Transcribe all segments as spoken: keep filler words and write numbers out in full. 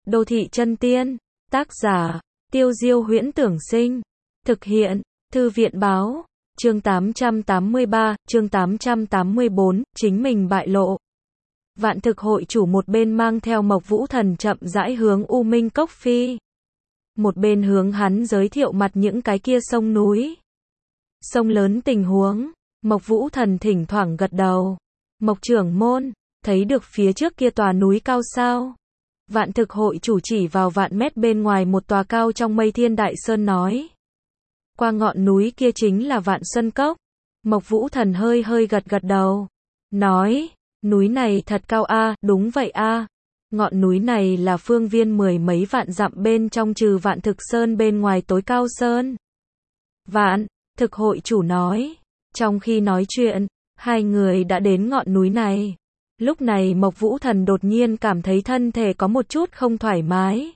Đô thị chân tiên, tác giả, Tiêu Diêu Huyễn Tưởng Sinh, thực hiện, Thư viện Báo, chương tám trăm tám mươi ba, chương tám trăm tám mươi bốn, chính mình bại lộ. Vạn thực hội chủ một bên mang theo Mộc Vũ Thần chậm rãi hướng U Minh Cốc phi. Một bên hướng hắn giới thiệu mặt những cái kia sông núi. Sông lớn tình huống, Mộc Vũ Thần thỉnh thoảng gật đầu. Mộc trưởng môn, thấy được phía trước kia tòa núi cao sao? Vạn thực hội chủ chỉ vào vạn mét bên ngoài một tòa cao trong mây thiên đại sơn nói. Qua ngọn núi kia chính là Vạn Xuân Cốc. Mộc Vũ Thần hơi hơi gật gật đầu. Nói, núi này thật cao a, đúng vậy a. Ngọn núi này là phương viên mười mấy vạn dặm bên trong trừ Vạn Thực Sơn bên ngoài tối cao sơn. Vạn, thực hội chủ nói. Trong khi nói chuyện, hai người đã đến ngọn núi này. Lúc này Mộc Vũ Thần đột nhiên cảm thấy thân thể có một chút không thoải mái.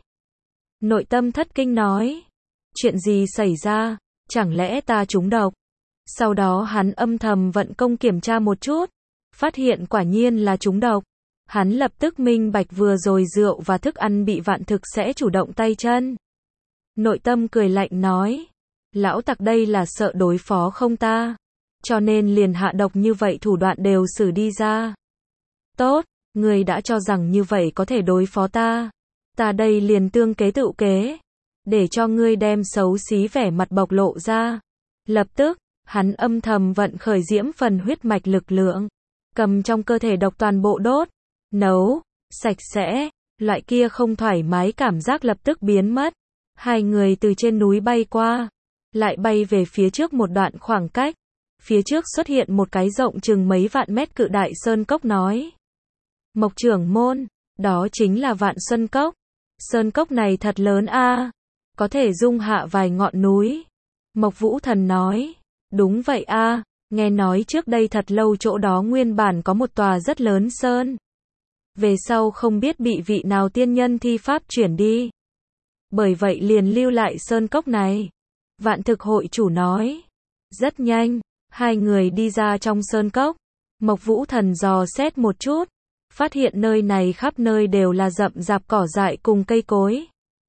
Nội tâm thất kinh nói. Chuyện gì xảy ra? Chẳng lẽ ta trúng độc? Sau đó hắn âm thầm vận công kiểm tra một chút. Phát hiện quả nhiên là trúng độc. Hắn lập tức minh bạch vừa rồi rượu và thức ăn bị Vạn Thực sẽ chủ động tay chân. Nội tâm cười lạnh nói. Lão tặc đây là sợ đối phó không ta. Cho nên liền hạ độc như vậy thủ đoạn đều xử đi ra. Tốt, ngươi đã cho rằng như vậy có thể đối phó ta. Ta đây liền tương kế tự kế. Để cho ngươi đem xấu xí vẻ mặt bộc lộ ra. Lập tức, hắn âm thầm vận khởi diễm phần huyết mạch lực lượng. Cầm trong cơ thể độc toàn bộ đốt. Nấu, sạch sẽ. Loại kia không thoải mái cảm giác lập tức biến mất. Hai người từ trên núi bay qua. Lại bay về phía trước một đoạn khoảng cách. Phía trước xuất hiện một cái rộng chừng mấy vạn mét cự đại sơn cốc nói. Mộc trưởng môn, đó chính là Vạn Xuân Cốc. Sơn cốc này thật lớn a, có thể dung hạ vài ngọn núi. Mộc Vũ Thần nói, đúng vậy a, nghe nói trước đây thật lâu chỗ đó nguyên bản có một tòa rất lớn sơn. Về sau không biết bị vị nào tiên nhân thi pháp chuyển đi. Bởi vậy liền lưu lại sơn cốc này. Vạn thực hội chủ nói, rất nhanh, hai người đi ra trong sơn cốc. Mộc Vũ Thần dò xét một chút. Phát hiện nơi này khắp nơi đều là rậm rạp cỏ dại cùng cây cối.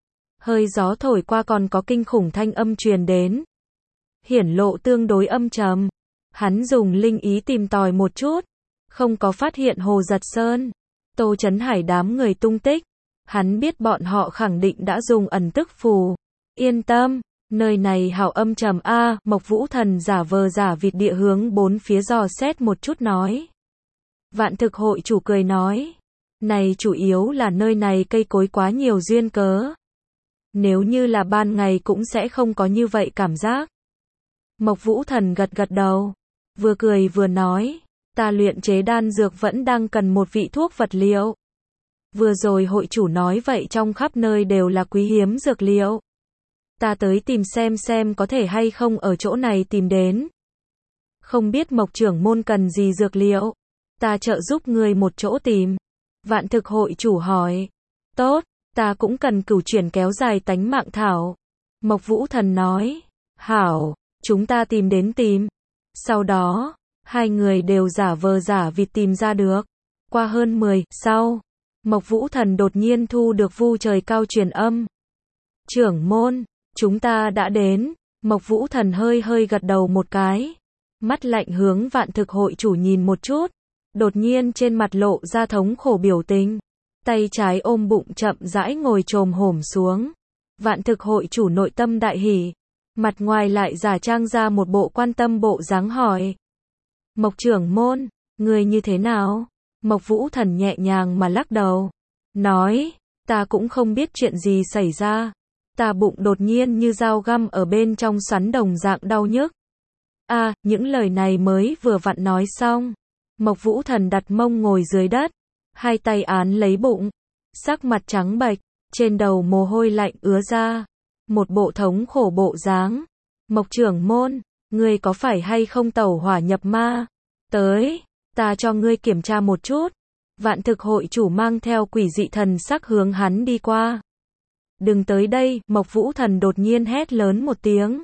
Hơi gió thổi qua còn có kinh khủng thanh âm truyền đến. Hiển lộ tương đối âm trầm. Hắn dùng linh ý tìm tòi một chút. Không có phát hiện Hồ Giật Sơn, Tô Chấn Hải đám người tung tích. Hắn biết bọn họ khẳng định đã dùng ẩn tức phù. Yên tâm, nơi này hảo âm trầm a. Mộc Vũ Thần giả vờ giả vịt địa hướng bốn phía dò xét một chút nói. Vạn thực hội chủ cười nói. Này chủ yếu là nơi này cây cối quá nhiều duyên cớ. Nếu như là ban ngày cũng sẽ không có như vậy cảm giác. Mộc Vũ Thần gật gật đầu. Vừa cười vừa nói. Ta luyện chế đan dược vẫn đang cần một vị thuốc vật liệu. Vừa rồi hội chủ nói vậy trong khắp nơi đều là quý hiếm dược liệu. Ta tới tìm xem xem có thể hay không ở chỗ này tìm đến. Không biết Mộc trưởng môn cần gì dược liệu. Ta trợ giúp ngươi một chỗ tìm. Vạn thực hội chủ hỏi. Tốt, ta cũng cần cửu chuyển kéo dài tánh mạng thảo. Mộc Vũ Thần nói. Hảo, chúng ta tìm đến tìm. Sau đó, hai người đều giả vờ giả vịt tìm ra được. Qua hơn mười, sau, Mộc Vũ Thần đột nhiên thu được vu trời cao truyền âm. Trưởng môn, chúng ta đã đến. Mộc Vũ Thần hơi hơi gật đầu một cái. Mắt lạnh hướng Vạn thực hội chủ nhìn một chút. Đột nhiên trên mặt lộ ra thống khổ biểu tình. Tay trái ôm bụng chậm rãi ngồi chồm hổm xuống. Vạn thực hội chủ nội tâm đại hỉ. Mặt ngoài lại giả trang ra một bộ quan tâm bộ dáng hỏi. Mộc trưởng môn, người như thế nào? Mộc Vũ Thần nhẹ nhàng mà lắc đầu. Nói, ta cũng không biết chuyện gì xảy ra. Ta bụng đột nhiên như dao găm ở bên trong xoắn đồng dạng đau nhức. A, à, những lời này mới vừa vặn nói xong. Mộc Vũ Thần đặt mông ngồi dưới đất, hai tay án lấy bụng, sắc mặt trắng bệch, trên đầu mồ hôi lạnh ứa ra, một bộ thống khổ bộ dáng. Mộc trưởng môn, ngươi có phải hay không tẩu hỏa nhập ma? Tới, ta cho ngươi kiểm tra một chút. Vạn thực hội chủ mang theo quỷ dị thần sắc hướng hắn đi qua. Đừng tới đây, Mộc Vũ Thần đột nhiên hét lớn một tiếng.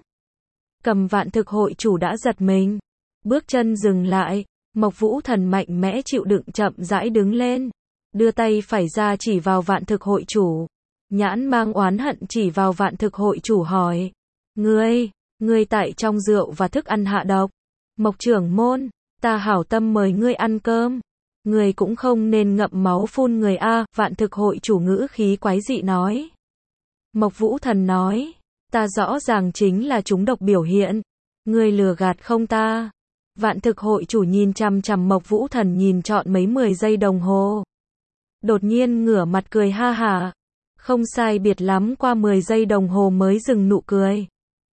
Cầm Vạn thực hội chủ đã giật mình, bước chân dừng lại. Mộc Vũ Thần mạnh mẽ chịu đựng chậm rãi đứng lên, đưa tay phải ra chỉ vào Vạn thực hội chủ. nhãn mang oán hận chỉ vào Vạn Thực hội chủ hỏi. Ngươi, ngươi tại trong rượu và thức ăn hạ độc. Mộc trưởng môn, ta hảo tâm mời ngươi ăn cơm. Ngươi cũng không nên ngậm máu phun người a, Vạn Thực hội chủ ngữ khí quái dị nói. Mộc Vũ Thần nói, ta rõ ràng chính là chúng độc biểu hiện. Ngươi lừa gạt không ta? Vạn Thực hội chủ nhìn chằm chằm Mộc Vũ Thần nhìn trọn mấy mười giây đồng hồ. Đột nhiên ngửa mặt cười ha hả. Không sai biệt lắm qua mười giây đồng hồ mới dừng nụ cười.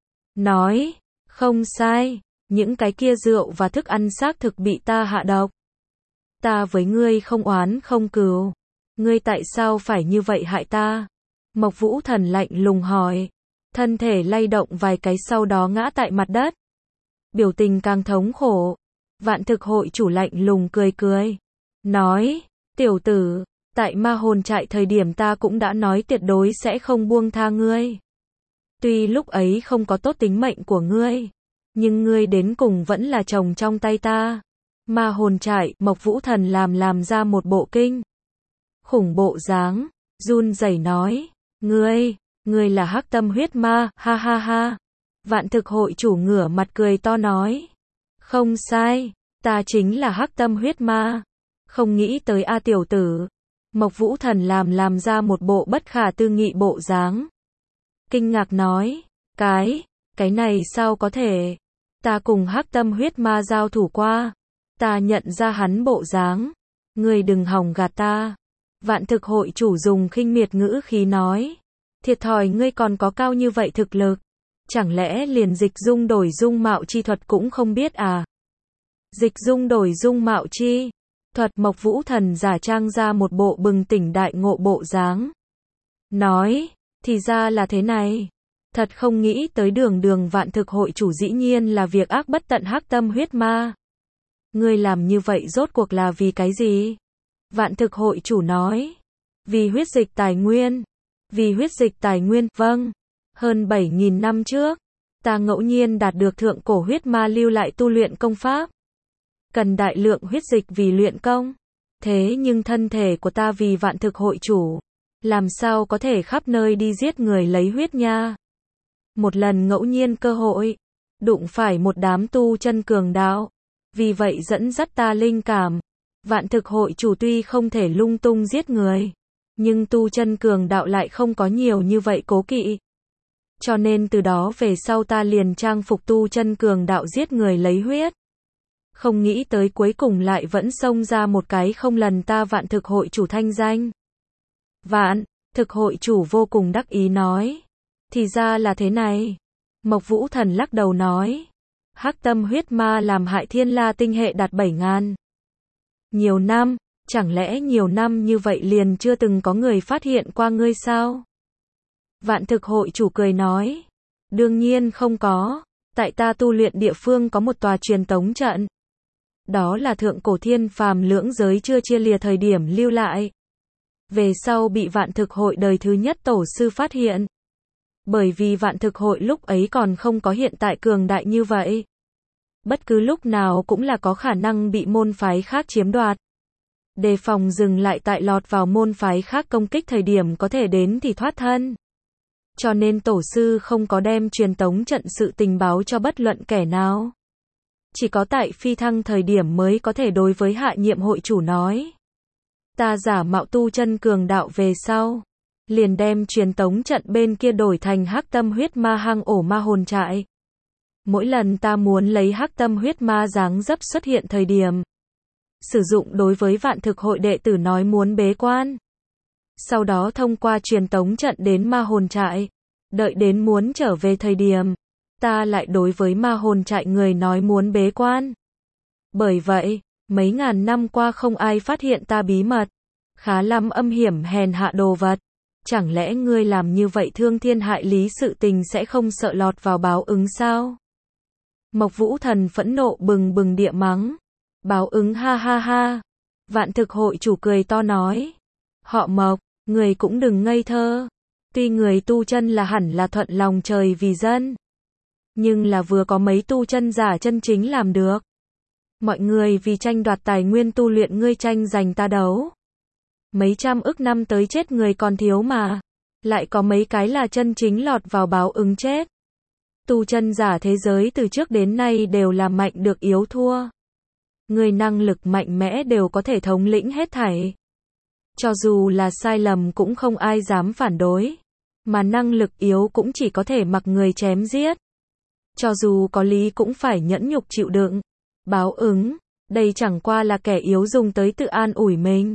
Nói, không sai, những cái kia rượu và thức ăn xác thực bị ta hạ độc. Ta với ngươi không oán không cừu. Ngươi tại sao phải như vậy hại ta? Mộc Vũ Thần lạnh lùng hỏi. Thân thể lay động vài cái sau đó ngã tại mặt đất. Biểu tình càng thống khổ. Vạn Thực hội chủ lạnh lùng cười cười. Nói, tiểu tử, tại ma hồn trại thời điểm ta cũng đã nói tuyệt đối sẽ không buông tha ngươi. Tuy lúc ấy không có tốt tính mệnh của ngươi, nhưng ngươi đến cùng vẫn là chồng trong tay ta. Ma hồn trại, Mộc Vũ Thần làm làm ra một bộ kinh khủng bộ dáng, run rẩy nói, ngươi, ngươi là Hắc Tâm huyết ma, ha ha ha. Vạn Thực hội chủ ngửa mặt cười to nói, không sai, ta chính là Hắc Tâm huyết ma. Không nghĩ tới a tiểu tử. Mộc Vũ Thần làm làm ra một bộ bất khả tư nghị bộ dáng. Kinh ngạc nói, cái, cái này sao có thể? Ta cùng Hắc Tâm huyết ma giao thủ qua. Ta nhận ra hắn bộ dáng. Ngươi đừng hòng gạt ta. Vạn Thực hội chủ dùng khinh miệt ngữ khí nói. Thiệt thòi ngươi còn có cao như vậy thực lực. Chẳng lẽ liền dịch dung đổi dung mạo chi thuật cũng không biết à? Dịch dung đổi dung mạo chi thuật, Mộc Vũ Thần giả trang ra một bộ bừng tỉnh đại ngộ bộ dáng. Nói, thì ra là thế này. Thật không nghĩ tới đường đường Vạn Thực hội chủ dĩ nhiên là việc ác bất tận Hắc Tâm huyết ma. Ngươi làm như vậy rốt cuộc là vì cái gì? Vạn Thực hội chủ nói. Vì huyết dịch tài nguyên. Vì huyết dịch tài nguyên, vâng. Hơn bảy nghìn năm trước, ta ngẫu nhiên đạt được thượng cổ huyết ma lưu lại tu luyện công pháp. Cần đại lượng huyết dịch vì luyện công. Thế nhưng thân thể của ta vì Vạn Thực hội chủ. Làm sao có thể khắp nơi đi giết người lấy huyết nha. Một lần ngẫu nhiên cơ hội. Đụng phải một đám tu chân cường đạo. Vì vậy dẫn dắt ta linh cảm. Vạn Thực hội chủ tuy không thể lung tung giết người. Nhưng tu chân cường đạo lại không có nhiều như vậy cố kỵ. Cho nên từ đó về sau ta liền trang phục tu chân cường đạo giết người lấy huyết. Không nghĩ tới cuối cùng lại vẫn xông ra một cái không lần ta Vạn Thực hội chủ thanh danh. Vạn Thực hội chủ vô cùng đắc ý nói. Thì ra là thế này. Mộc Vũ Thần lắc đầu nói. Hắc Tâm huyết ma làm hại thiên la tinh hệ đạt bảy ngàn. Nhiều năm, chẳng lẽ nhiều năm như vậy liền chưa từng có người phát hiện qua ngươi sao? Vạn Thực hội chủ cười nói. Đương nhiên không có. Tại ta tu luyện địa phương có một tòa truyền tống trận. Đó là thượng cổ thiên phàm lưỡng giới chưa chia lìa thời điểm lưu lại. Về sau bị Vạn Thực hội đời thứ nhất tổ sư phát hiện. Bởi vì Vạn Thực hội lúc ấy còn không có hiện tại cường đại như vậy. Bất cứ lúc nào cũng là có khả năng bị môn phái khác chiếm đoạt. Đề phòng dừng lại tại lọt vào môn phái khác công kích thời điểm có thể đến thì thoát thân. Cho nên tổ sư không có đem truyền tống trận sự tình báo cho bất luận kẻ nào. Chỉ có tại phi thăng thời điểm mới có thể đối với hạ nhiệm hội chủ nói. Ta giả mạo tu chân cường đạo về sau. Liền đem truyền tống trận bên kia đổi thành Hắc Tâm huyết ma hang ổ ma hồn trại. Mỗi lần ta muốn lấy Hắc Tâm huyết ma dáng dấp xuất hiện thời điểm. Sử dụng đối với Vạn Thực hội đệ tử nói muốn bế quan. Sau đó thông qua truyền tống trận đến ma hồn trại. Đợi đến muốn trở về thời điểm. Ta lại đối với ma hồn trại người nói muốn bế quan. Bởi vậy, mấy ngàn năm qua không ai phát hiện ta bí mật. Khá lắm âm hiểm hèn hạ đồ vật. Chẳng lẽ ngươi làm như vậy thương thiên hại lý sự tình sẽ không sợ lọt vào báo ứng sao? Mộc Vũ Thần phẫn nộ bừng bừng địa mắng. Báo ứng ha ha ha. Vạn Thực hội chủ cười to nói. Họ Mộc, người cũng đừng ngây thơ. Tuy người tu chân là hẳn là thuận lòng trời vì dân. Nhưng là vừa có mấy tu chân giả chân chính làm được. Mọi người vì tranh đoạt tài nguyên tu luyện ngươi tranh giành ta đấu. Mấy trăm ức năm tới chết người còn thiếu mà. lại có mấy cái là chân chính lọt vào báo ứng chết. Tu chân giả thế giới từ trước đến nay đều là mạnh được yếu thua. Người năng lực mạnh mẽ đều có thể thống lĩnh hết thảy. Cho dù là sai lầm cũng không ai dám phản đối. Mà năng lực yếu cũng chỉ có thể mặc người chém giết. Cho dù có lý cũng phải nhẫn nhục chịu đựng. Báo ứng, đây chẳng qua là kẻ yếu dùng tới tự an ủi mình.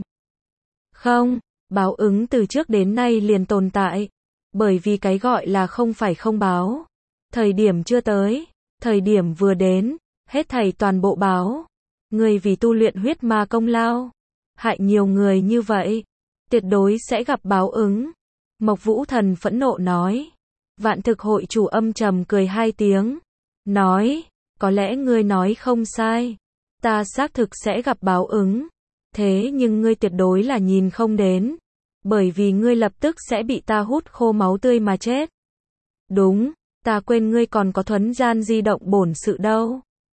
Không, báo ứng từ trước đến nay liền tồn tại. Bởi vì cái gọi là không phải không báo. Thời điểm chưa tới, thời điểm vừa đến, hết thảy toàn bộ báo. Người vì tu luyện huyết ma công lao, hại nhiều người như vậy, tuyệt đối sẽ gặp báo ứng. Mộc Vũ Thần phẫn nộ nói. Vạn thực hội chủ âm trầm cười hai tiếng. Nói, có lẽ ngươi nói không sai. Ta xác thực sẽ gặp báo ứng. Thế nhưng ngươi tuyệt đối là nhìn không đến. Bởi vì ngươi lập tức sẽ bị ta hút khô máu tươi mà chết. Đúng, ta quên ngươi còn có thuấn gian di động bổn sự đâu.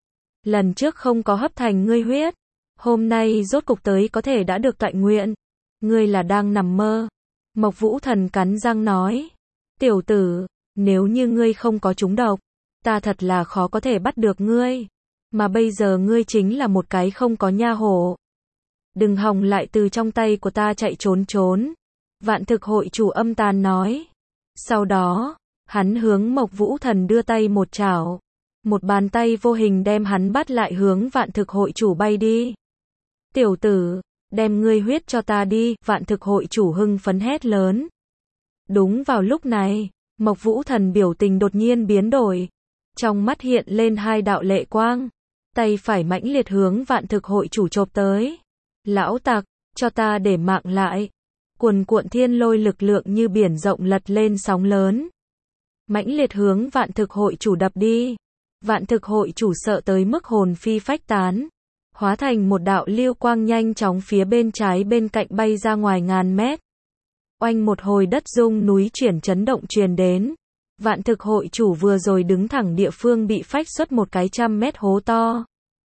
Lần trước không có hấp thành ngươi huyết. Hôm nay rốt cục tới có thể đã được toại nguyện. Ngươi là đang nằm mơ. Mộc Vũ Thần cắn răng nói. Tiểu tử, nếu như ngươi không có trúng độc, ta thật là khó có thể bắt được ngươi. Mà bây giờ ngươi chính là một cái không có nha hổ. Đừng hòng lại từ trong tay của ta chạy trốn trốn. Vạn thực hội chủ âm tàn nói. Sau đó, hắn hướng Mộc Vũ Thần đưa tay một chảo. Một bàn tay vô hình đem hắn bắt lại hướng vạn thực hội chủ bay đi. Tiểu tử, đem ngươi huyết cho ta đi, vạn thực hội chủ hưng phấn hét lớn. Đúng vào lúc này, Mộc Vũ Thần biểu tình đột nhiên biến đổi. Trong mắt hiện lên hai đạo lệ quang. Tay phải mãnh liệt hướng vạn thực hội chủ chộp tới. Lão tặc, cho ta để mạng lại. Cuồn cuộn thiên lôi lực lượng như biển rộng lật lên sóng lớn. Mãnh liệt hướng vạn thực hội chủ đập đi. Vạn thực hội chủ sợ tới mức hồn phi phách tán. Hóa thành một đạo lưu quang nhanh chóng phía bên trái bên cạnh bay ra ngoài ngàn mét. Oanh một hồi đất rung núi chuyển chấn động truyền đến. Vạn thực hội chủ vừa rồi đứng thẳng địa phương bị phách xuất một cái trăm mét hố to.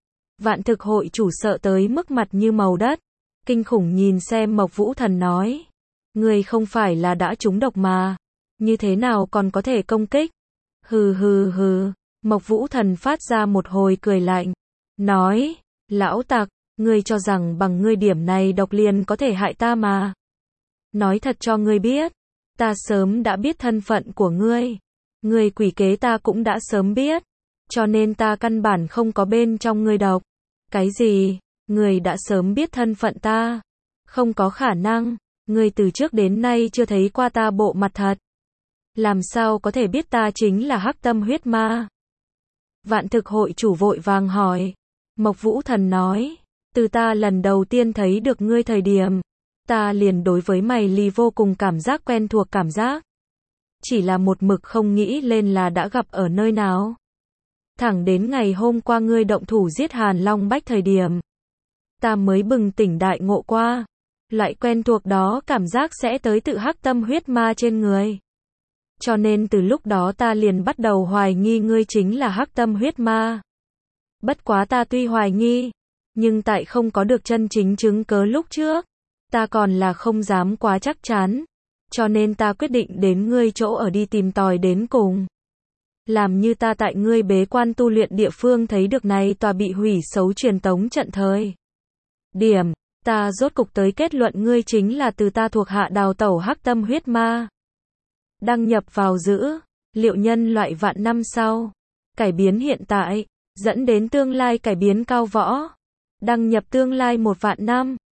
Vạn thực hội chủ sợ tới mức mặt như màu đất. Kinh khủng nhìn xem Mộc Vũ Thần nói. Người không phải là đã trúng độc mà. Như thế nào còn có thể công kích? Hừ hừ hừ. Mộc Vũ Thần phát ra một hồi cười lạnh. Nói. Lão tặc, ngươi cho rằng bằng ngươi điểm này độc liền có thể hại ta mà. Nói thật cho ngươi biết. Ta sớm đã biết thân phận của ngươi. Ngươi quỷ kế ta cũng đã sớm biết. Cho nên ta căn bản không có bên trong ngươi độc. Cái gì? Ngươi đã sớm biết thân phận ta? Không có khả năng. Ngươi từ trước đến nay chưa thấy qua ta bộ mặt thật. Làm sao có thể biết ta chính là Hắc Tâm huyết ma? Vạn thực hội chủ vội vàng hỏi. Mộc Vũ Thần nói. Từ ta lần đầu tiên thấy được ngươi thời điểm. Ta liền đối với mày lì vô cùng cảm giác quen thuộc cảm giác. Chỉ là một mực không nghĩ lên là đã gặp ở nơi nào. Thẳng đến ngày hôm qua ngươi động thủ giết Hàn Long Bách thời điểm. Ta mới bừng tỉnh đại ngộ qua. Loại quen thuộc đó cảm giác sẽ tới tự Hắc Tâm huyết ma trên người. Cho nên từ lúc đó ta liền bắt đầu hoài nghi ngươi chính là Hắc Tâm huyết ma. Bất quá ta tuy hoài nghi, nhưng tại không có được chân chính chứng cớ lúc trước, ta còn là không dám quá chắc chắn. Cho nên ta quyết định đến ngươi chỗ ở đi tìm tòi đến cùng. Làm như ta tại ngươi bế quan tu luyện địa phương thấy được này tòa bị hủy xấu truyền tống trận thời điểm, ta rốt cục tới kết luận ngươi chính là từ ta thuộc hạ đào tẩu Hắc Tâm huyết ma. Đăng nhập vào giữ, liệu nhân loại vạn năm sau, cải biến hiện tại, dẫn đến tương lai cải biến cao võ. Đăng nhập tương lai một vạn năm.